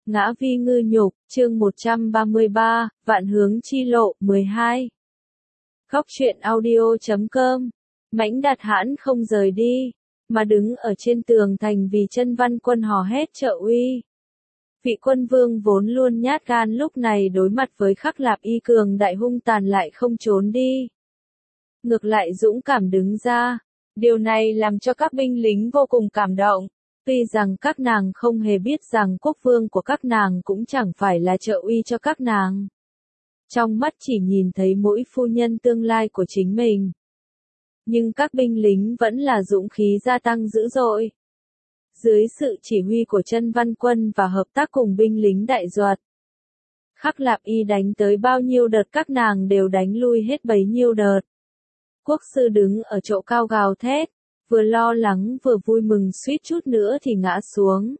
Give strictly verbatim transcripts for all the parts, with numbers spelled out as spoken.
Ngã Vi Ngư Nhục, chương một trăm ba mươi ba, Vạn Hướng Chi Lộ, mười hai. Góc truyện audio chấm com. Mãnh Đạt hãn không rời đi, mà đứng ở trên tường thành vì Chân Văn Quân hò hét trợ uy. Vị quân vương vốn luôn nhát gan lúc này đối mặt với Khắc Lạp Y cường đại hung tàn lại không trốn đi. Ngược lại dũng cảm đứng ra. Điều này làm cho các binh lính vô cùng cảm động. Tuy rằng các nàng không hề biết rằng quốc vương của các nàng cũng chẳng phải là trợ uy cho các nàng. Trong mắt chỉ nhìn thấy mỗi phu nhân tương lai của chính mình. Nhưng các binh lính vẫn là dũng khí gia tăng dữ dội. Dưới sự chỉ huy của Chân Văn Quân và hợp tác cùng binh lính Đại Duật, Khắc Lạp Y đánh tới bao nhiêu đợt các nàng đều đánh lui hết bấy nhiêu đợt. Quốc sư đứng ở chỗ cao gào thét, vừa lo lắng vừa vui mừng suýt chút nữa thì ngã xuống.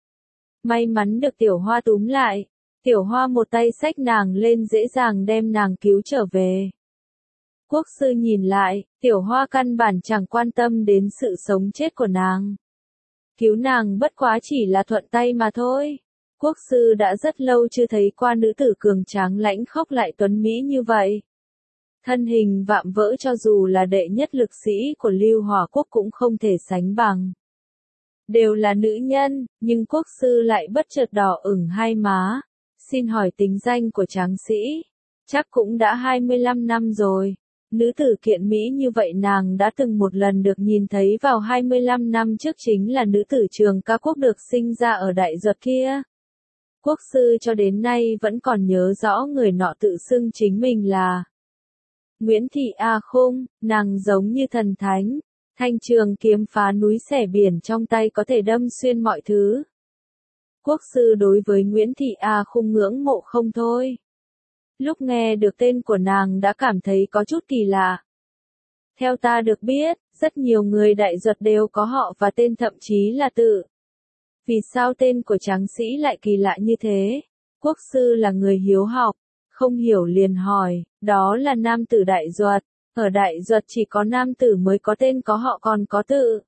May mắn được Tiểu Hoa túm lại, Tiểu Hoa một tay xách nàng lên dễ dàng đem nàng cứu trở về. Quốc sư nhìn lại, Tiểu Hoa căn bản chẳng quan tâm đến sự sống chết của nàng. Cứu nàng bất quá chỉ là thuận tay mà thôi. Quốc sư đã rất lâu chưa thấy qua nữ tử cường tráng lãnh khốc lại tuấn mỹ như vậy. Thân hình vạm vỡ cho dù là đệ nhất lực sĩ của Lưu Hỏa Quốc cũng không thể sánh bằng. Đều là nữ nhân, nhưng quốc sư lại bất chợt đỏ ửng hai má. Xin hỏi tính danh của tráng sĩ? Chắc cũng đã hai mươi lăm năm rồi. Nữ tử kiện mỹ như vậy nàng đã từng một lần được nhìn thấy vào hai mươi lăm năm trước, chính là nữ tử Trường Ca Quốc được sinh ra ở Đại Duật kia. Quốc sư cho đến nay vẫn còn nhớ rõ người nọ tự xưng chính mình là Nguyễn Thị A Khung. Nàng giống như thần thánh, thanh trường kiếm phá núi xẻ biển trong tay có thể đâm xuyên mọi thứ. Quốc sư đối với Nguyễn Thị A Khung ngưỡng mộ không thôi. Lúc nghe được tên của nàng đã cảm thấy có chút kỳ lạ. Theo ta được biết, rất nhiều người Đại Duật đều có họ và tên, thậm chí là tự. Vì sao tên của tráng sĩ lại kỳ lạ như thế? Quốc sư là người hiếu học, không hiểu liền hỏi, đó là nam tử Đại Duật. Ở Đại Duật chỉ có nam tử mới có tên có họ còn có tự.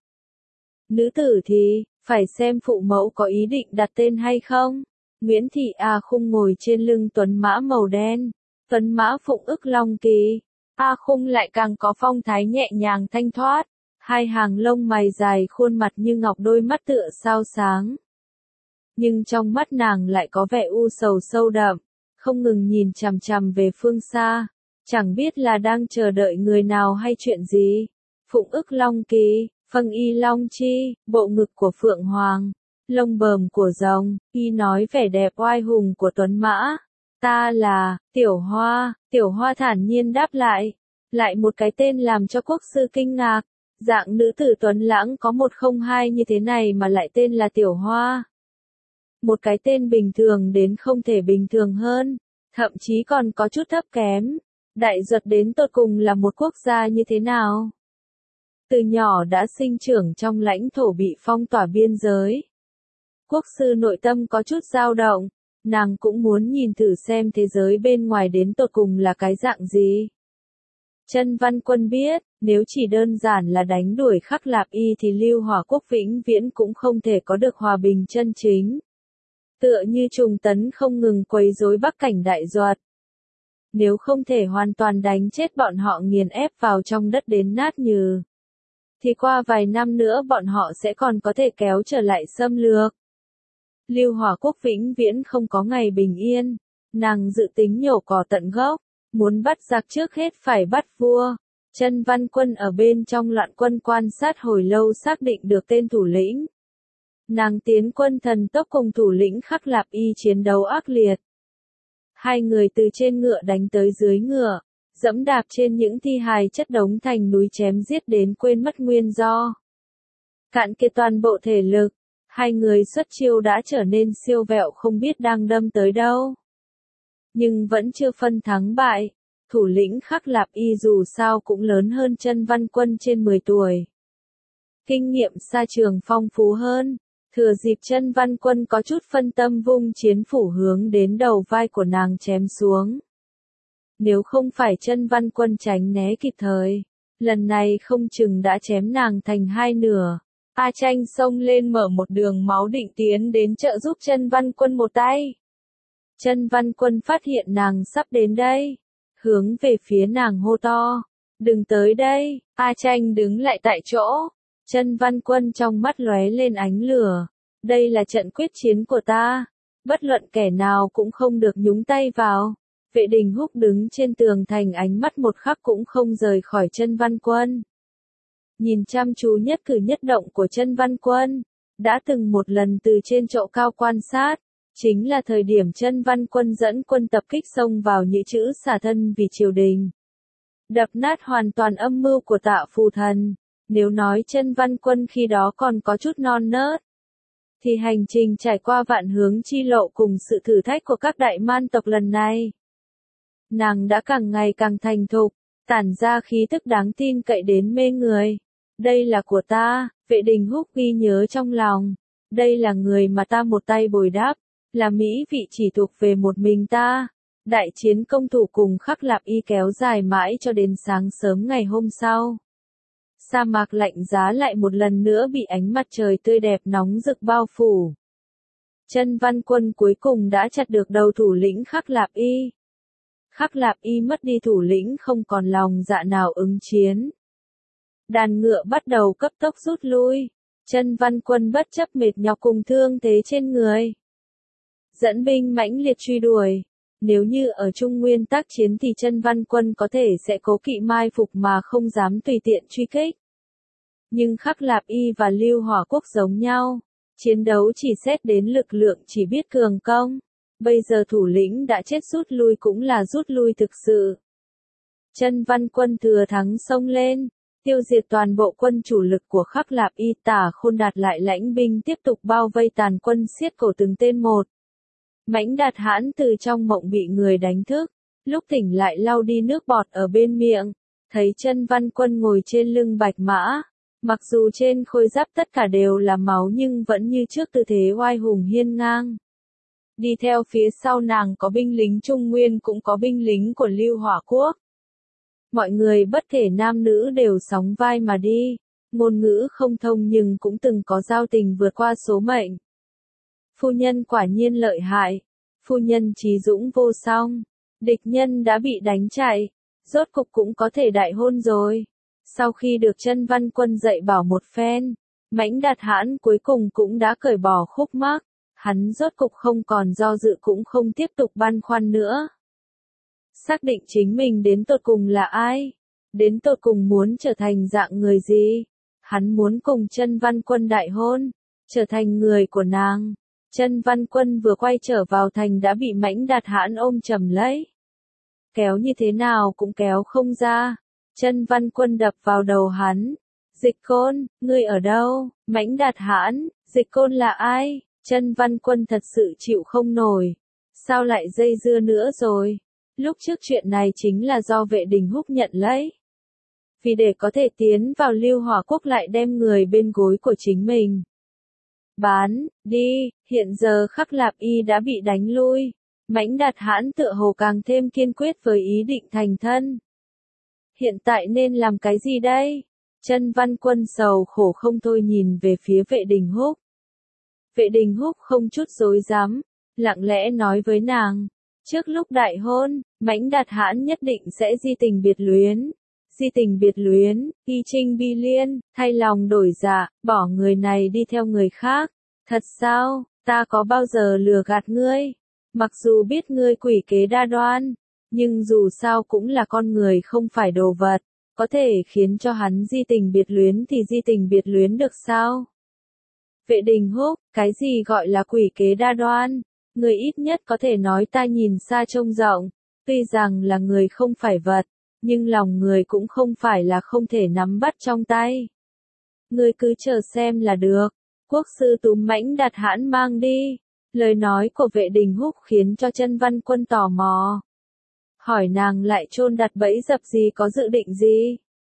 Nữ tử thì, phải xem phụ mẫu có ý định đặt tên hay không. Nguyễn Thị A Khung ngồi trên lưng tuấn mã màu đen, tuấn mã phụng ức long kỳ. A Khung lại càng có phong thái nhẹ nhàng thanh thoát, hai hàng lông mày dài, khuôn mặt như ngọc, đôi mắt tựa sao sáng. Nhưng trong mắt nàng lại có vẻ u sầu sâu đậm, không ngừng nhìn chằm chằm về phương xa, chẳng biết là đang chờ đợi người nào hay chuyện gì. Phụng ức long kỳ, phâng y long chi, bộ ngực của phượng hoàng, lông bờm của rồng, y nói vẻ đẹp oai hùng của tuấn mã. Ta là Tiểu Hoa. Tiểu Hoa thản nhiên đáp lại. Lại một cái tên làm cho quốc sư kinh ngạc. Dạng nữ tử tuấn lãng có một không hai như thế này mà lại tên là Tiểu Hoa. Một cái tên bình thường đến không thể bình thường hơn, thậm chí còn có chút thấp kém. Đại Duật đến tột cùng là một quốc gia như thế nào? Từ nhỏ đã sinh trưởng trong lãnh thổ bị phong tỏa biên giới. Quốc sư nội tâm có chút dao động, nàng cũng muốn nhìn thử xem thế giới bên ngoài đến tột cùng là cái dạng gì. Chân Văn Quân biết, nếu chỉ đơn giản là đánh đuổi Khắc Lạp Y thì Lưu Hỏa Quốc vĩnh viễn cũng không thể có được hòa bình chân chính. Tựa như trùng tấn không ngừng quấy rối bắc cảnh Đại Duật. Nếu không thể hoàn toàn đánh chết bọn họ, nghiền ép vào trong đất đến nát nhừ, thì qua vài năm nữa bọn họ sẽ còn có thể kéo trở lại xâm lược. Lưu Hỏa Quốc vĩnh viễn không có ngày bình yên. Nàng dự tính nhổ cỏ tận gốc, muốn bắt giặc trước hết phải bắt vua. Chân Văn Quân ở bên trong loạn quân quan sát hồi lâu xác định được tên thủ lĩnh. Nàng tiến quân thần tốc cùng thủ lĩnh Khắc Lạp Y chiến đấu ác liệt. Hai người từ trên ngựa đánh tới dưới ngựa, dẫm đạp trên những thi hài chất đống thành núi, chém giết đến quên mất nguyên do. Cạn kiệt toàn bộ thể lực, hai người xuất chiêu đã trở nên siêu vẹo, không biết đang đâm tới đâu. Nhưng vẫn chưa phân thắng bại, thủ lĩnh Khắc Lạp Y dù sao cũng lớn hơn Chân Văn Quân trên mười tuổi. Kinh nghiệm xa trường phong phú hơn, thừa dịp Chân Văn Quân có chút phân tâm vung chiến phủ hướng đến đầu vai của nàng chém xuống. Nếu không phải Chân Văn Quân tránh né kịp thời, lần này không chừng đã chém nàng thành hai nửa. A Tranh xông lên mở một đường máu định tiến đến trợ giúp Chân Văn Quân một tay. Chân Văn Quân phát hiện nàng sắp đến đây, hướng về phía nàng hô to, đừng tới đây. A Tranh đứng lại tại chỗ, Chân Văn Quân trong mắt lóe lên ánh lửa, đây là trận quyết chiến của ta, bất luận kẻ nào cũng không được nhúng tay vào. Vệ Đình Húc đứng trên tường thành, ánh mắt một khắc cũng không rời khỏi Chân Văn Quân. Nhìn chăm chú nhất cử nhất động của Chân Văn Quân, đã từng một lần từ trên chỗ cao quan sát, chính là thời điểm Chân Văn Quân dẫn quân tập kích xông vào Nhữ Chữ xả thân vì triều đình. Đập nát hoàn toàn âm mưu của Tạ Phù Thần, nếu nói Chân Văn Quân khi đó còn có chút non nớt, thì hành trình trải qua vạn hướng chi lộ cùng sự thử thách của các đại man tộc lần này, nàng đã càng ngày càng thành thục, tản ra khí tức đáng tin cậy đến mê người. Đây là của ta, Vệ Đình Húc ghi nhớ trong lòng. Đây là người mà ta một tay bồi đắp, là mỹ vị chỉ thuộc về một mình ta. Đại chiến công thủ cùng Khắc Lạp Y kéo dài mãi cho đến sáng sớm ngày hôm sau. Sa mạc lạnh giá lại một lần nữa bị ánh mặt trời tươi đẹp nóng rực bao phủ. Chân Văn Quân cuối cùng đã chặt được đầu thủ lĩnh Khắc Lạp Y. Khắc Lạp Y mất đi thủ lĩnh không còn lòng dạ nào ứng chiến. Đàn ngựa bắt đầu cấp tốc rút lui. Chân Văn Quân bất chấp mệt nhọc cùng thương thế trên người, dẫn binh mãnh liệt truy đuổi. Nếu như ở Trung Nguyên tác chiến thì Chân Văn Quân có thể sẽ cố kỵ mai phục mà không dám tùy tiện truy kích. Nhưng Khắc Lạp Y và Lưu Hỏa Quốc giống nhau, chiến đấu chỉ xét đến lực lượng, chỉ biết cường công. Bây giờ thủ lĩnh đã chết, rút lui cũng là rút lui thực sự. Chân Văn Quân thừa thắng xông lên, tiêu diệt toàn bộ quân chủ lực của Khắc Lạp Y. Tả Khôn Đạt lại lãnh binh tiếp tục bao vây tàn quân, siết cổ từng tên một. Mãnh Đạt Hãn từ trong mộng bị người đánh thức, lúc tỉnh lại lau đi nước bọt ở bên miệng, thấy Chân Văn Quân ngồi trên lưng bạch mã, mặc dù trên khôi giáp tất cả đều là máu nhưng vẫn như trước tư thế oai hùng hiên ngang. Đi theo phía sau nàng có binh lính Trung Nguyên, cũng có binh lính của Lưu Hỏa Quốc. Mọi người bất kể nam nữ đều sóng vai mà đi, ngôn ngữ không thông nhưng cũng từng có giao tình vượt qua số mệnh. Phu nhân quả nhiên lợi hại, phu nhân trí dũng vô song, địch nhân đã bị đánh chạy, rốt cục cũng có thể đại hôn rồi. Sau khi được Chân Văn Quân dạy bảo một phen, Mãnh Đạt Hãn cuối cùng cũng đã cởi bỏ khúc mắc, hắn rốt cục không còn do dự cũng không tiếp tục băn khoăn nữa. Xác định chính mình đến tột cùng là ai, đến tột cùng muốn trở thành dạng người gì. Hắn muốn cùng Chân Văn Quân đại hôn, trở thành người của nàng. Chân Văn Quân vừa quay trở vào thành đã bị Mãnh Đạt Hãn ôm chầm lấy. Kéo như thế nào cũng kéo không ra. Chân Văn Quân đập vào đầu hắn. Dịch Côn, ngươi ở đâu? Mãnh Đạt Hãn, Dịch Côn là ai? Chân Văn Quân thật sự chịu không nổi. Sao lại dây dưa nữa rồi? Lúc trước chuyện này chính là do Vệ Đình Húc nhận lấy. Vì để có thể tiến vào Lưu Hỏa Quốc lại đem người bên gối của chính mình bán đi. Hiện giờ Khắc Lạp Y đã bị đánh lui. Mãnh Đạt Hãn tựa hồ càng thêm kiên quyết với ý định thành thân. Hiện tại nên làm cái gì đây? Chân Văn Quân sầu khổ không thôi nhìn về phía Vệ Đình Húc. Vệ Đình Húc không chút dối dám, lặng lẽ nói với nàng, trước lúc đại hôn, Mãnh Đạt Hãn nhất định sẽ di tình biệt luyến. Di tình biệt luyến, y trinh bi liên, thay lòng đổi dạ, bỏ người này đi theo người khác. Thật sao, ta có bao giờ lừa gạt ngươi? Mặc dù biết ngươi quỷ kế đa đoan, nhưng dù sao cũng là con người không phải đồ vật, có thể khiến cho hắn di tình biệt luyến thì di tình biệt luyến được sao? Vệ Đình Húc, cái gì gọi là quỷ kế đa đoan? Người ít nhất có thể nói ta nhìn xa trông rộng, tuy rằng là người không phải vật, nhưng lòng người cũng không phải là không thể nắm bắt trong tay. Ngươi cứ chờ xem là được. Quốc sư túm Mãnh Đạt Hãn mang đi. Lời nói của Vệ Đình Húc khiến cho Chân Văn Quân tò mò. Hỏi nàng lại chôn đặt bẫy dập gì, có dự định gì?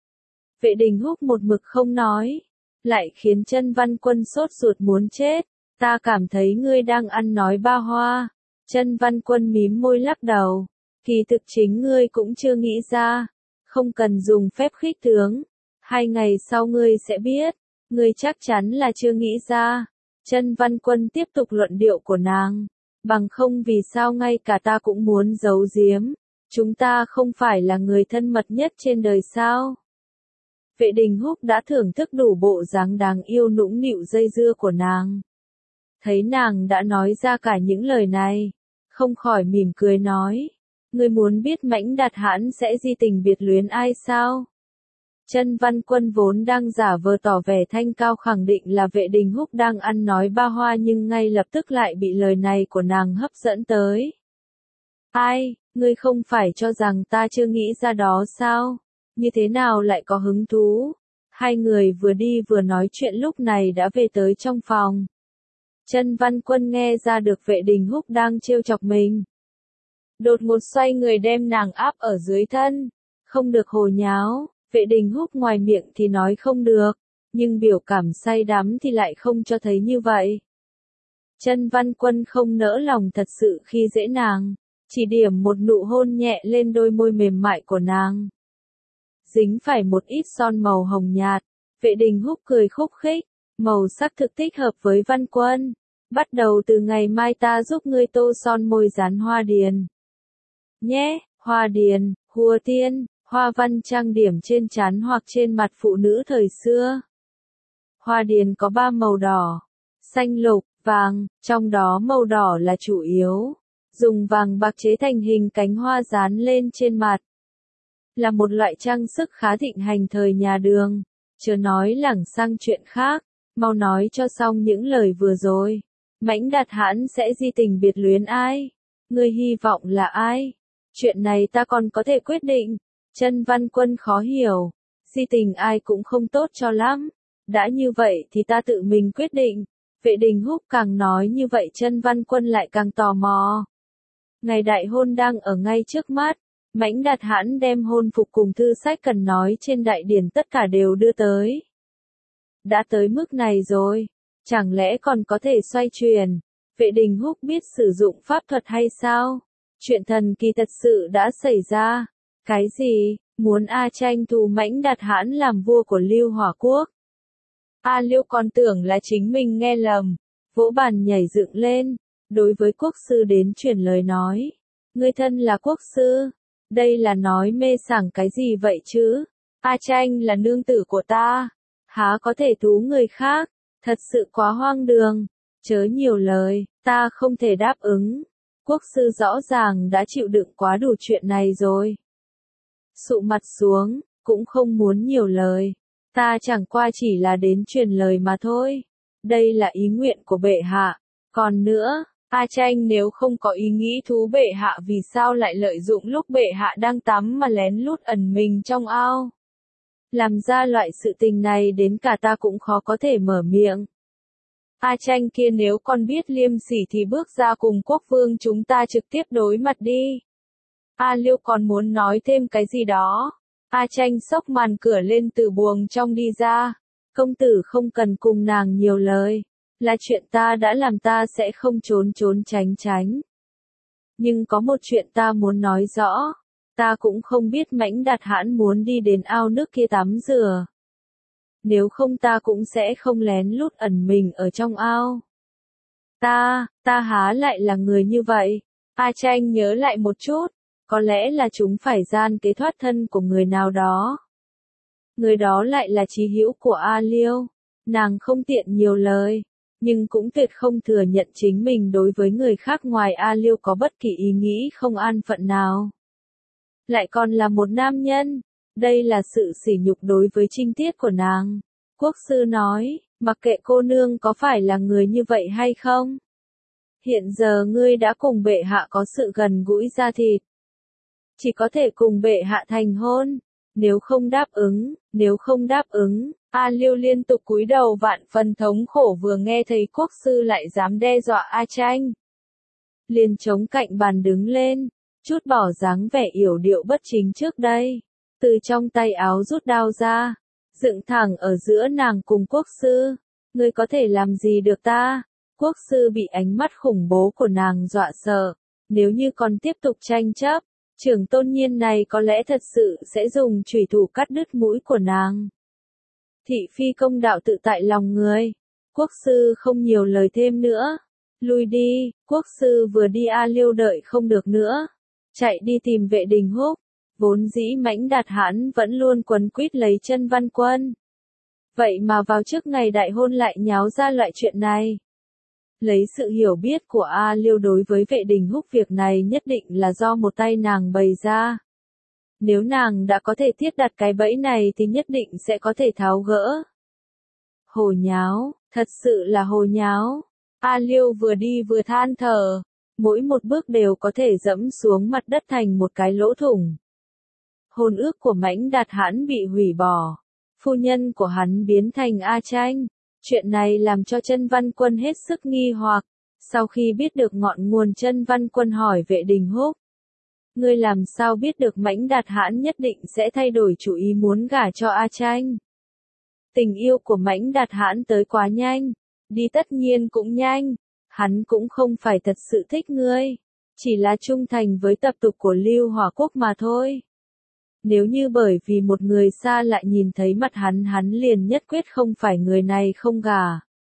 Vệ Đình Húc một mực không nói, lại khiến Chân Văn Quân sốt ruột muốn chết. Ta cảm thấy ngươi đang ăn nói ba hoa. Chân Văn Quân mím môi lắc đầu. Kỳ thực chính ngươi cũng chưa nghĩ ra. Không cần dùng phép khích tướng. Hai ngày sau ngươi sẽ biết. Ngươi chắc chắn là chưa nghĩ ra. Chân Văn Quân tiếp tục luận điệu của nàng. Bằng không vì sao ngay cả ta cũng muốn giấu giếm. Chúng ta không phải là người thân mật nhất trên đời sao? Vệ Đình Húc đã thưởng thức đủ bộ dáng đáng yêu nũng nịu dây dưa của nàng. Thấy nàng đã nói ra cả những lời này, không khỏi mỉm cười nói. Ngươi muốn biết Mãnh Đạt Hãn sẽ di tình biệt luyến ai sao? Chân Văn Quân vốn đang giả vờ tỏ vẻ thanh cao khẳng định là Vệ Đình Húc đang ăn nói ba hoa nhưng ngay lập tức lại bị lời này của nàng hấp dẫn tới. Ai, ngươi không phải cho rằng ta chưa nghĩ ra đó sao? Như thế nào lại có hứng thú? Hai người vừa đi vừa nói chuyện lúc này đã về tới trong phòng. Chân Văn Quân nghe ra được Vệ Đình Húc đang trêu chọc mình. Đột ngột xoay người đem nàng áp ở dưới thân. Không được hồ nháo, Vệ Đình Húc ngoài miệng thì nói không được, nhưng biểu cảm say đắm thì lại không cho thấy như vậy. Chân Văn Quân không nỡ lòng thật sự khi dễ nàng, chỉ điểm một nụ hôn nhẹ lên đôi môi mềm mại của nàng. Dính phải một ít son màu hồng nhạt, Vệ Đình Húc cười khúc khích, màu sắc thực thích hợp với Văn Quân. Bắt đầu từ ngày mai ta giúp ngươi tô son môi dán hoa điền. Nhé, hoa điền, hùa tiên, hoa văn trang điểm trên trán hoặc trên mặt phụ nữ thời xưa. Hoa điền có ba màu đỏ, xanh lục, vàng, trong đó màu đỏ là chủ yếu. Dùng vàng bạc chế thành hình cánh hoa dán lên trên mặt. Là một loại trang sức khá thịnh hành thời nhà Đường. Chớ nói lảng sang chuyện khác, mau nói cho xong những lời vừa rồi. Mãnh Đạt Hãn sẽ di tình biệt luyến ai? Ngươi hy vọng là ai? Chuyện này ta còn có thể quyết định. Chân Văn Quân khó hiểu. Di tình ai cũng không tốt cho lắm. Đã như vậy thì ta tự mình quyết định. Vệ Đình Húc càng nói như vậy Chân Văn Quân lại càng tò mò. Ngày đại hôn đang ở ngay trước mắt. Mãnh Đạt Hãn đem hôn phục cùng thư sách cần nói trên đại điển tất cả đều đưa tới. Đã tới mức này rồi, chẳng lẽ còn có thể xoay chuyển? Vệ Đình Húc biết sử dụng pháp thuật hay sao? Chuyện thần kỳ thật sự đã xảy ra. Cái gì? Muốn A tranh thủ Mãnh Đạt Hãn làm vua của Lưu Hỏa Quốc? A Liêu còn tưởng là chính mình nghe lầm, vỗ bàn nhảy dựng lên, đối với quốc sư đến truyền lời nói. Ngươi thân là quốc sư, đây là nói mê sảng cái gì vậy chứ? A tranh là nương tử của ta, há có thể thú người khác, thật sự quá hoang đường, chớ nhiều lời, ta không thể đáp ứng. Quốc sư rõ ràng đã chịu đựng quá đủ chuyện này rồi. Sụ mặt xuống, cũng không muốn nhiều lời. Ta chẳng qua chỉ là đến truyền lời mà thôi. Đây là ý nguyện của bệ hạ. Còn nữa, A tranh nếu không có ý nghĩ thú bệ hạ vì sao lại lợi dụng lúc bệ hạ đang tắm mà lén lút ẩn mình trong ao. Làm ra loại sự tình này đến cả ta cũng khó có thể mở miệng. A tranh kia nếu con biết liêm sỉ thì bước ra cùng quốc vương chúng ta trực tiếp đối mặt đi. A Liêu còn muốn nói thêm cái gì đó. A tranh xốc màn cửa lên từ buồng trong đi ra. Công tử không cần cùng nàng nhiều lời. Là chuyện ta đã làm ta sẽ không trốn trốn tránh tránh. Nhưng có một chuyện ta muốn nói rõ. Ta cũng không biết Mãnh Đạt Hãn muốn đi đến ao nước kia tắm rửa. Nếu không ta cũng sẽ không lén lút ẩn mình ở trong ao. Ta, ta há lại là người như vậy. A tranh nhớ lại một chút. Có lẽ là chúng phải gian kế thoát thân của người nào đó. Người đó lại là chí hữu của A Liêu. Nàng không tiện nhiều lời, nhưng cũng tuyệt không thừa nhận chính mình đối với người khác ngoài A Liêu có bất kỳ ý nghĩ không an phận nào. Lại còn là một nam nhân. Đây là sự sỉ nhục đối với trinh tiết của nàng. Quốc sư nói, mặc kệ cô nương có phải là người như vậy hay không. Hiện giờ ngươi đã cùng bệ hạ có sự gần gũi da thịt. Chỉ có thể cùng bệ hạ thành hôn. Nếu không đáp ứng, nếu không đáp ứng, A Liêu liên tục cúi đầu vạn phần thống khổ vừa nghe thấy quốc sư lại dám đe dọa A tranh. Liền chống cạnh bàn đứng lên, chút bỏ dáng vẻ yểu điệu bất chính trước đây. Từ trong tay áo rút đao ra, dựng thẳng ở giữa nàng cùng quốc sư. Ngươi có thể làm gì được ta? Quốc sư bị ánh mắt khủng bố của nàng dọa sợ. Nếu như còn tiếp tục tranh chấp, Trưởng tôn nhiên này có lẽ thật sự sẽ dùng chủy thủ cắt đứt mũi của nàng. Thị phi công đạo tự tại lòng người. Quốc sư không nhiều lời thêm nữa. Lui đi, quốc sư vừa đi A Liêu đợi không được nữa. Chạy đi tìm Vệ Đình Húc. Vốn dĩ Mãnh Đạt Hãn vẫn luôn quấn quýt lấy Chân Văn Quân. Vậy mà vào trước ngày đại hôn lại nháo ra loại chuyện này. Lấy sự hiểu biết của A Liêu đối với Vệ Đình Húc, việc này nhất định là do một tay nàng bày ra. Nếu nàng đã có thể thiết đặt cái bẫy này thì nhất định sẽ có thể tháo gỡ. Hồ nháo, thật sự là hồ nháo. A Liêu vừa đi vừa than thở, mỗi một bước đều có thể dẫm xuống mặt đất thành một cái lỗ thủng. Hôn ước của Mãnh Đạt Hãn bị hủy bỏ, phu nhân của hắn biến thành A Tranh. Chuyện này làm cho Chân Văn Quân hết sức nghi hoặc. Sau khi biết được ngọn nguồn, Chân Văn Quân hỏi Vệ Đình Húc: ngươi làm sao biết được Mãnh Đạt Hãn nhất định sẽ thay đổi chủ ý muốn gả cho A Tranh? Tình yêu của Mãnh Đạt Hãn tới quá nhanh, đi tất nhiên cũng nhanh. Hắn cũng không phải thật sự thích ngươi, chỉ là trung thành với tập tục của Lưu Hỏa Quốc mà thôi. Nếu như bởi vì một người xa lại nhìn thấy mặt hắn hắn liền nhất quyết không phải người này không gả.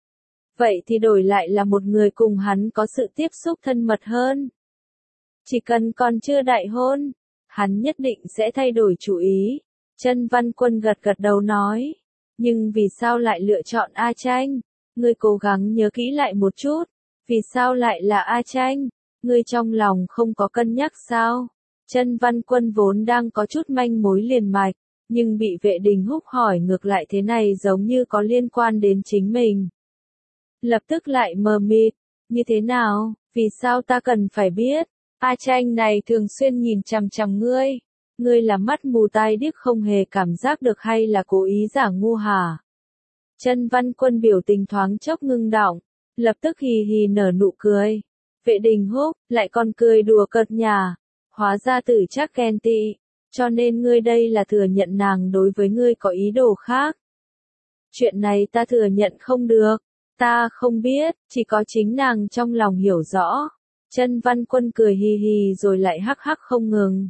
Vậy thì đổi lại là một người cùng hắn có sự tiếp xúc thân mật hơn. Chỉ cần còn chưa đại hôn, hắn nhất định sẽ thay đổi chủ ý. Chân Văn Quân gật gật đầu nói. Nhưng vì sao lại lựa chọn A Tranh? Ngươi cố gắng nhớ kỹ lại một chút. Vì sao lại là A Tranh? Ngươi trong lòng không có cân nhắc sao? Chân Văn Quân vốn đang có chút manh mối liền mạch, nhưng bị Vệ Đình Húc hỏi ngược lại thế này giống như có liên quan đến chính mình. Lập tức lại mờ mịt, như thế nào, vì sao ta cần phải biết? A Tranh này thường xuyên nhìn chằm chằm ngươi, ngươi là mắt mù tai điếc không hề cảm giác được hay là cố ý giả ngu hả? Chân Văn Quân biểu tình thoáng chốc ngưng đọng, lập tức hì hì nở nụ cười. Vệ Đình Húc lại còn cười đùa cợt nhả. Hóa ra Tử Trác ghen tị, cho nên ngươi đây là thừa nhận nàng đối với ngươi có ý đồ khác. Chuyện này ta thừa nhận không được, ta không biết, chỉ có chính nàng trong lòng hiểu rõ. Chân Văn Quân cười hì hì rồi lại hắc hắc không ngừng.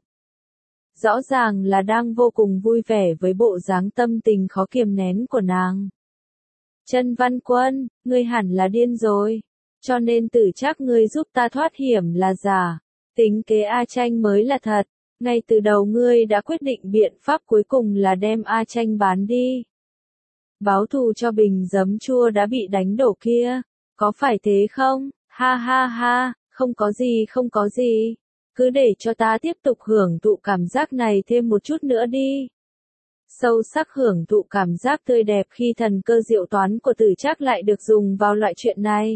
Rõ ràng là đang vô cùng vui vẻ với bộ dáng tâm tình khó kiềm nén của nàng. Chân Văn Quân, ngươi hẳn là điên rồi, cho nên Tử Trác ngươi giúp ta thoát hiểm là giả. Tính kế A Tranh mới là thật, ngay từ đầu ngươi đã quyết định biện pháp cuối cùng là đem A Tranh bán đi. Báo thù cho bình giấm chua đã bị đánh đổ kia, có phải thế không? Ha ha ha, không có gì không có gì, cứ để cho ta tiếp tục hưởng thụ cảm giác này thêm một chút nữa đi. Sâu sắc hưởng thụ cảm giác tươi đẹp khi thần cơ diệu toán của Tử Trác lại được dùng vào loại chuyện này.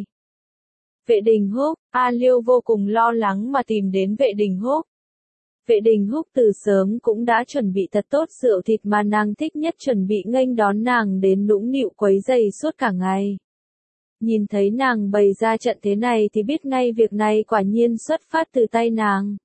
Vệ Đình Húc, A Liêu vô cùng lo lắng mà tìm đến Vệ Đình Húc. Vệ Đình Húc từ sớm cũng đã chuẩn bị thật tốt rượu thịt mà nàng thích nhất, chuẩn bị nghênh đón nàng đến nũng nịu quấy rầy suốt cả ngày. Nhìn thấy nàng bày ra trận thế này thì biết ngay việc này quả nhiên xuất phát từ tay nàng.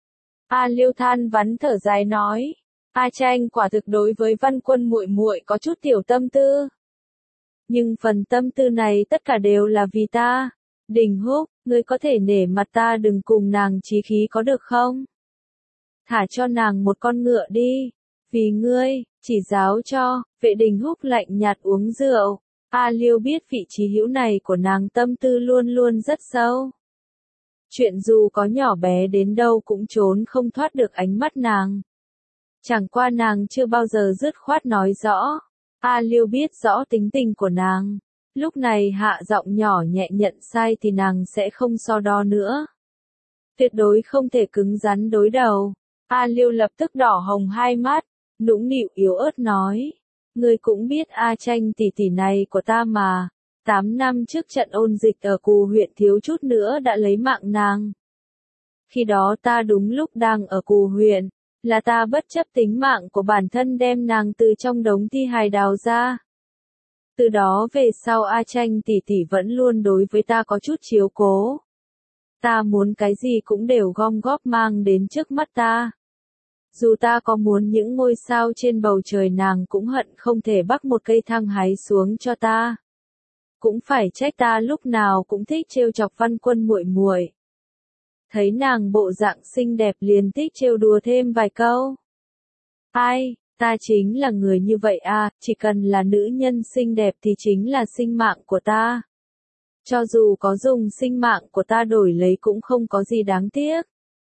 A Liêu than vắn thở dài nói, A Tranh quả thực đối với Văn Quân muội muội có chút tiểu tâm tư. Nhưng phần tâm tư này tất cả đều là vì ta. Đình Húc, ngươi có thể nể mặt ta đừng cùng nàng chí khí có được không? Thả cho nàng một con ngựa đi. Vì ngươi, chỉ giáo cho. Vệ Đình Húc lạnh nhạt uống rượu. A Liêu biết vị trí hữu này của nàng tâm tư luôn luôn rất sâu. Chuyện dù có nhỏ bé đến đâu cũng trốn không thoát được ánh mắt nàng. Chẳng qua nàng chưa bao giờ dứt khoát nói rõ. A Liêu biết rõ tính tình của nàng. Lúc này hạ giọng nhỏ nhẹ nhận sai thì nàng sẽ không so đo nữa. Tuyệt đối không thể cứng rắn đối đầu. A Liêu lập tức đỏ hồng hai mắt, nũng nịu yếu ớt nói. Ngươi cũng biết A Tranh tỷ tỷ này của ta mà. Tám năm trước trận ôn dịch ở Cù huyện thiếu chút nữa đã lấy mạng nàng. Khi đó ta đúng lúc đang ở Cù huyện, là ta bất chấp tính mạng của bản thân đem nàng từ trong đống thi hài đào ra. Từ đó về sau A Tranh tỷ tỷ vẫn luôn đối với ta có chút chiếu cố. Ta muốn cái gì cũng đều gom góp mang đến trước mắt ta. Dù ta có muốn những ngôi sao trên bầu trời nàng cũng hận không thể bắc một cây thang hái xuống cho ta. Cũng phải trách ta lúc nào cũng thích trêu chọc Văn Quân muội muội. Thấy nàng bộ dạng xinh đẹp liền thích trêu đùa thêm vài câu. Ai, Ta chính là người như vậy a, chỉ cần là nữ nhân xinh đẹp thì chính là sinh mạng của ta. Cho dù có dùng sinh mạng của ta đổi lấy cũng không có gì đáng tiếc.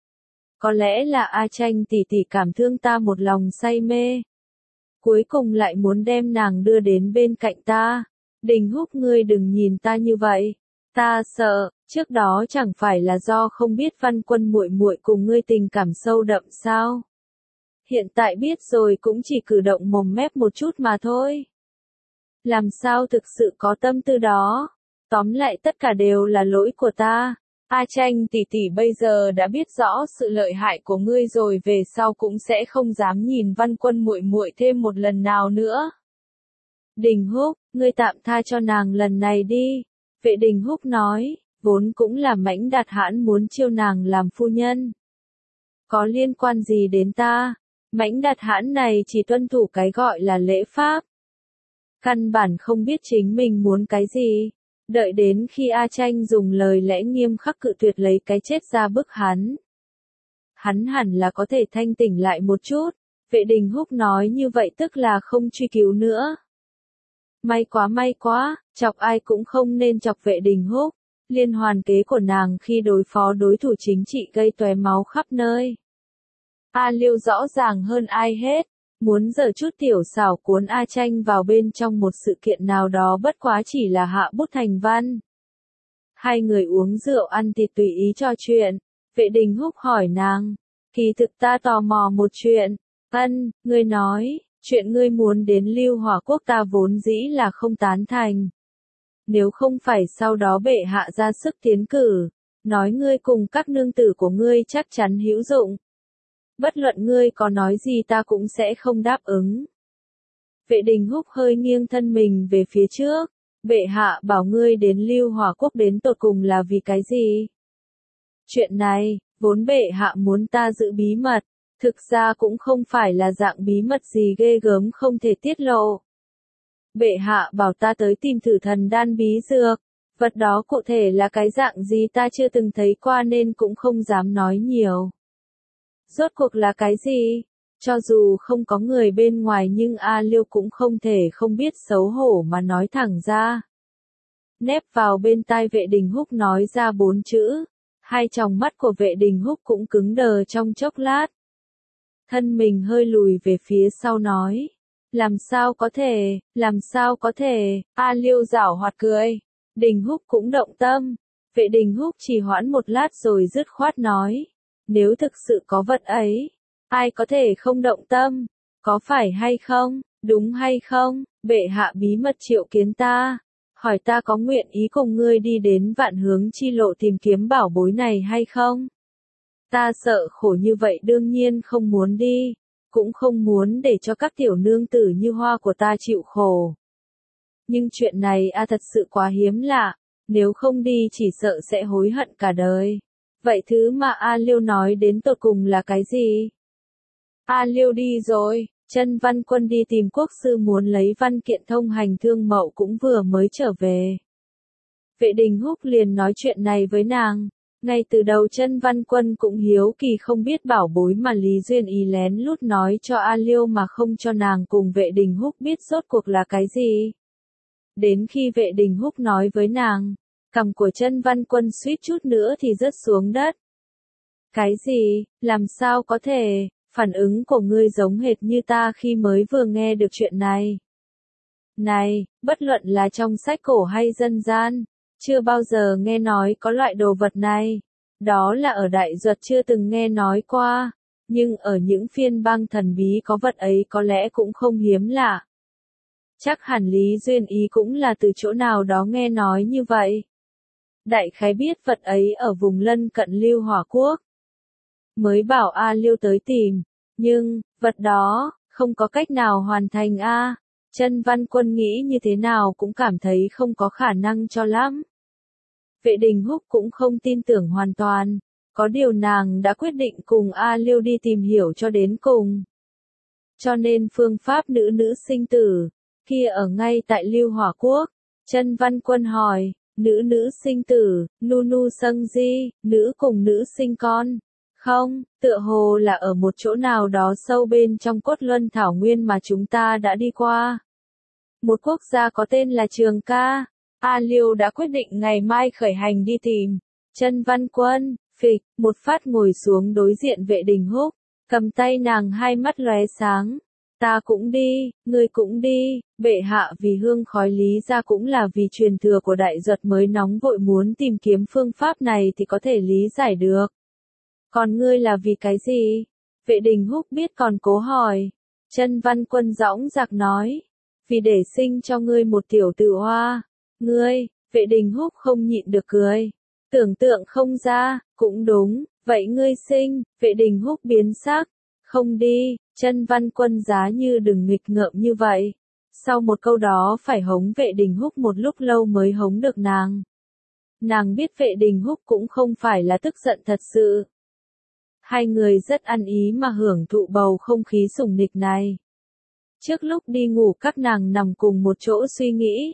Có lẽ là A Tranh tỷ tỷ cảm thương ta một lòng say mê. Cuối cùng lại muốn đem nàng đưa đến bên cạnh ta. Đình Húc, ngươi đừng nhìn ta như vậy. Ta sợ, trước đó chẳng phải là do không biết Văn Quân muội muội cùng ngươi tình cảm sâu đậm sao? Hiện tại biết rồi cũng chỉ cử động mồm mép một chút mà thôi. Làm sao thực sự có tâm tư đó? Tóm lại tất cả đều là lỗi của ta. A Tranh tỷ tỷ bây giờ đã biết rõ sự lợi hại của ngươi rồi, về sau cũng sẽ không dám nhìn Văn Quân muội muội thêm một lần nào nữa. Đình Húc, ngươi tạm tha cho nàng lần này đi. Vệ Đình Húc nói, vốn cũng là Mãnh Đạt Hãn muốn chiêu nàng làm phu nhân. Có liên quan gì đến ta? Mãnh Đạt Hãn này chỉ tuân thủ cái gọi là lễ pháp. Căn bản không biết chính mình muốn cái gì. Đợi đến khi A Tranh dùng lời lẽ nghiêm khắc cự tuyệt lấy cái chết ra bức hắn. Hắn hẳn là có thể thanh tỉnh lại một chút. Vệ Đình Húc nói như vậy tức là không truy cứu nữa. May quá may quá, chọc ai cũng không nên chọc Vệ Đình Húc. Liên hoàn kế của nàng khi đối phó đối thủ chính trị gây tóe máu khắp nơi. A Liêu rõ ràng hơn ai hết, muốn giở chút tiểu xảo cuốn A Tranh vào bên trong một sự kiện nào đó, bất quá chỉ là hạ bút thành văn. Hai người uống rượu ăn thịt tùy ý trò chuyện. Vệ Đình Húc hỏi nàng, kỳ thực ta tò mò một chuyện. Ân, ngươi nói, chuyện ngươi muốn đến Lưu Hỏa Quốc ta vốn dĩ là không tán thành. Nếu không phải sau đó bệ hạ ra sức tiến cử, nói ngươi cùng các nương tử của ngươi chắc chắn hữu dụng. Bất luận ngươi có nói gì ta cũng sẽ không đáp ứng. Vệ Đình Húc hơi nghiêng thân mình về phía trước. Bệ hạ bảo ngươi đến Lưu Hỏa Quốc đến tột cùng là vì cái gì? Chuyện này, vốn bệ hạ muốn ta giữ bí mật, thực ra cũng không phải là dạng bí mật gì ghê gớm không thể tiết lộ. Bệ hạ bảo ta tới tìm thử thần đan bí dược, vật đó cụ thể là cái dạng gì ta chưa từng thấy qua nên cũng không dám nói nhiều. Rốt cuộc là cái gì? Cho dù không có người bên ngoài nhưng A Liêu cũng không thể không biết xấu hổ mà nói thẳng ra. Nép vào bên tai Vệ Đình Húc nói ra bốn chữ. Hai tròng mắt của Vệ Đình Húc cũng cứng đờ trong chốc lát. Thân mình hơi lùi về phía sau nói. Làm sao có thể, làm sao có thể, A Liêu giảo hoạt cười. Đình Húc cũng động tâm. Vệ Đình Húc chỉ hoãn một lát rồi dứt khoát nói. Nếu thực sự có vật ấy, ai có thể không động tâm, có phải hay không, đúng hay không, bệ hạ bí mật triệu kiến ta, hỏi ta có nguyện ý cùng ngươi đi đến Vạn Hướng Chi Lộ tìm kiếm bảo bối này hay không. Ta sợ khổ như vậy đương nhiên không muốn đi, cũng không muốn để cho các tiểu nương tử như hoa của ta chịu khổ. Nhưng chuyện này a thật sự quá hiếm lạ, nếu không đi chỉ sợ sẽ hối hận cả đời. Vậy thứ mà A Liêu nói đến tột cùng là cái gì? A Liêu đi rồi, Chân Văn Quân đi tìm quốc sư muốn lấy văn kiện thông hành thương mậu cũng vừa mới trở về. Vệ Đình Húc liền nói chuyện này với nàng. Ngay từ đầu Chân Văn Quân cũng hiếu kỳ không biết bảo bối mà Lý Duyên Ý lén lút nói cho A Liêu mà không cho nàng cùng Vệ Đình Húc biết rốt cuộc là cái gì. Đến khi Vệ Đình Húc nói với nàng, cằm của Chân Văn Quân suýt chút nữa thì rớt xuống đất. Cái gì, làm sao có thể, phản ứng của ngươi giống hệt như ta khi mới vừa nghe được chuyện này. Này, bất luận là trong sách cổ hay dân gian, chưa bao giờ nghe nói có loại đồ vật này. Đó là ở Đại Duật chưa từng nghe nói qua, nhưng ở những phiên bang thần bí có vật ấy có lẽ cũng không hiếm lạ. Chắc hẳn Lý Duyên Ý cũng là từ chỗ nào đó nghe nói như vậy. Đại khái biết vật ấy ở vùng lân cận Lưu Hỏa Quốc. Mới bảo A Liêu tới tìm, nhưng, vật đó, không có cách nào hoàn thành a. Chân Văn Quân nghĩ như thế nào cũng cảm thấy không có khả năng cho lắm. Vệ Đình Húc cũng không tin tưởng hoàn toàn, có điều nàng đã quyết định cùng A Liêu đi tìm hiểu cho đến cùng. Cho nên phương pháp nữ nữ sinh tử, kia ở ngay tại Lưu Hỏa Quốc, Chân Văn Quân hỏi, nữ nữ sinh tử, nu nu sâng di, nữ cùng nữ sinh con, Không, tựa hồ là ở một chỗ nào đó sâu bên trong cốt luân thảo nguyên mà chúng ta đã đi qua. Một quốc gia có tên là Trường Ca. A Liêu đã quyết định ngày mai khởi hành đi tìm. Chân Văn Quân, phịch, một phát ngồi xuống đối diện Vệ Đình Húc, cầm tay nàng hai mắt lóe sáng. Ta cũng đi, ngươi cũng đi, bệ hạ vì hương khói Lý gia cũng là vì truyền thừa của Đại Duật mới nóng vội muốn tìm kiếm phương pháp này thì có thể lý giải được. Còn ngươi là vì cái gì? Vệ Đình Húc biết còn cố hỏi. Chân Văn Quân dõng dạc nói. Vì để sinh cho ngươi một tiểu tử hoa. Ngươi, Vệ Đình Húc không nhịn được cười. Tưởng tượng không ra, cũng đúng, vậy ngươi sinh, Vệ Đình Húc biến sắc. Không đi, Chân Văn Quân giá như đừng nghịch ngợm như vậy. Sau một câu đó phải hống Vệ Đình Húc một lúc lâu mới hống được nàng. Nàng biết Vệ Đình Húc cũng không phải là tức giận thật sự. Hai người rất ăn ý mà hưởng thụ bầu không khí sủng nịch này. Trước lúc đi ngủ các nàng nằm cùng một chỗ suy nghĩ.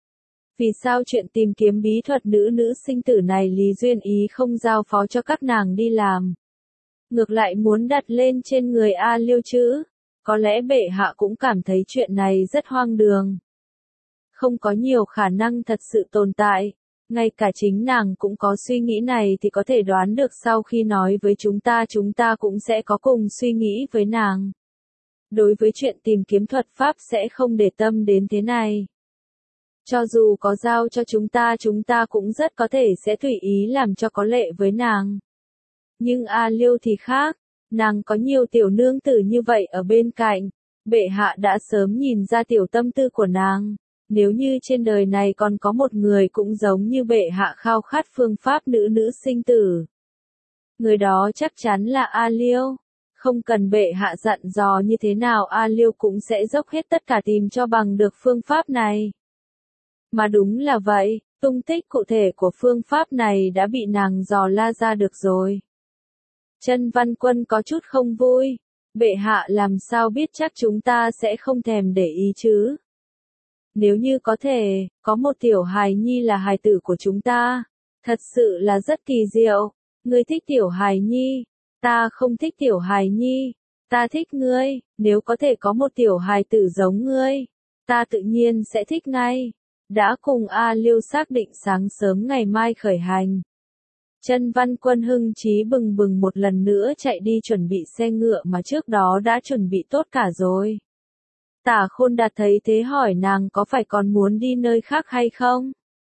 Vì sao chuyện tìm kiếm bí thuật nữ nữ sinh tử này Lý Duyên Ý không giao phó cho các nàng đi làm. Ngược lại muốn đặt lên trên người A Liêu chứ. Có lẽ bệ hạ cũng cảm thấy chuyện này rất hoang đường. Không có nhiều khả năng thật sự tồn tại. Ngay cả chính nàng cũng có suy nghĩ này thì có thể đoán được sau khi nói với chúng ta chúng ta cũng sẽ có cùng suy nghĩ với nàng. Đối với chuyện tìm kiếm thuật pháp sẽ không để tâm đến thế này. Cho dù có giao cho chúng ta chúng ta cũng rất có thể sẽ tùy ý làm cho có lệ với nàng. Nhưng A Liêu thì khác, nàng có nhiều tiểu nương tử như vậy ở bên cạnh. Bệ hạ đã sớm nhìn ra tiểu tâm tư của nàng. Nếu như trên đời này còn có một người cũng giống như bệ hạ khao khát phương pháp nữ nữ sinh tử. Người đó chắc chắn là A Liêu. Không cần bệ hạ dặn dò như thế nào A Liêu cũng sẽ dốc hết tất cả tìm cho bằng được phương pháp này. Mà đúng là vậy, tung tích cụ thể của phương pháp này đã bị nàng dò la ra được rồi. Chân Văn Quân có chút không vui. Bệ hạ làm sao biết chắc chúng ta sẽ không thèm để ý chứ? Nếu như có thể, có một tiểu hài nhi là hài tử của chúng ta. Thật sự là rất kỳ diệu. Ngươi thích tiểu hài nhi. Ta không thích tiểu hài nhi. Ta thích ngươi. Nếu có thể có một tiểu hài tử giống ngươi. Ta tự nhiên sẽ thích ngay. Đã cùng A Liêu xác định sáng sớm ngày mai khởi hành. Chân Văn Quân hưng chí bừng bừng một lần nữa chạy đi chuẩn bị xe ngựa mà trước đó đã chuẩn bị tốt cả rồi. Tả Khôn Đạt thấy thế hỏi nàng có phải còn muốn đi nơi khác hay không?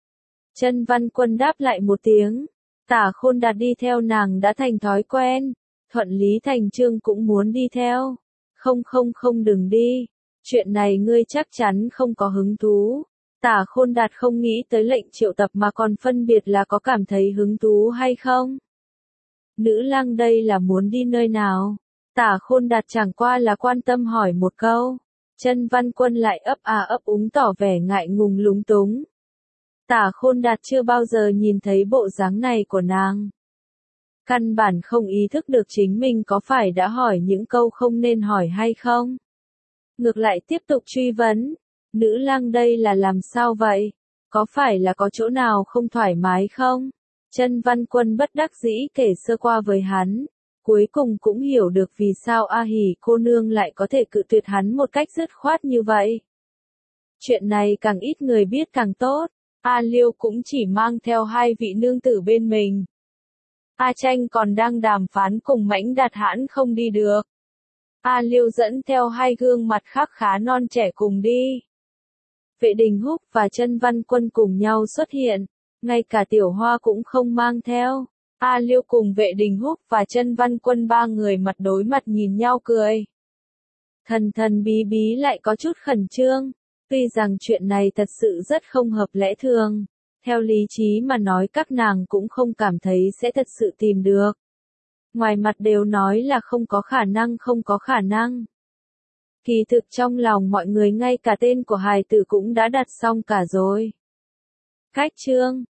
Chân Văn Quân đáp lại một tiếng. Tả Khôn Đạt đi theo nàng đã thành thói quen. Thuận lý thành chương cũng muốn đi theo. Không không không đừng đi. Chuyện này ngươi chắc chắn không có hứng thú. Tả Khôn Đạt không nghĩ tới lệnh triệu tập mà còn phân biệt là có cảm thấy hứng thú hay không. Nữ lang đây là muốn đi nơi nào? Tả Khôn Đạt chẳng qua là quan tâm hỏi một câu. Chân Văn Quân lại ấp à ấp úng tỏ vẻ ngại ngùng lúng túng. Tả Khôn Đạt chưa bao giờ nhìn thấy bộ dáng này của nàng. Căn bản không ý thức được chính mình có phải đã hỏi những câu không nên hỏi hay không. Ngược lại tiếp tục truy vấn. Nữ lang đây là làm sao vậy? Có phải là có chỗ nào không thoải mái không? Chân Văn Quân bất đắc dĩ kể sơ qua với hắn. Cuối cùng cũng hiểu được vì sao A Hỉ cô nương lại có thể cự tuyệt hắn một cách dứt khoát như vậy. Chuyện này càng ít người biết càng tốt. A Liêu cũng chỉ mang theo hai vị nương tử bên mình. A Tranh còn đang đàm phán cùng Mãnh Đạt Hãn không đi được. A Liêu dẫn theo hai gương mặt khác khá non trẻ cùng đi. Vệ Đình Húc và Chân Văn Quân cùng nhau xuất hiện, ngay cả Tiểu Hoa cũng không mang theo. A Liêu cùng Vệ Đình Húc và Chân Văn Quân ba người mặt đối mặt nhìn nhau cười. Thần thần bí bí lại có chút khẩn trương, tuy rằng chuyện này thật sự rất không hợp lẽ thường. Theo lý trí mà nói các nàng cũng không cảm thấy sẽ thật sự tìm được. Ngoài mặt đều nói là không có khả năng không có khả năng. Kỳ thực trong lòng mọi người ngay cả tên của hài tử cũng đã đặt xong cả rồi. Cách chương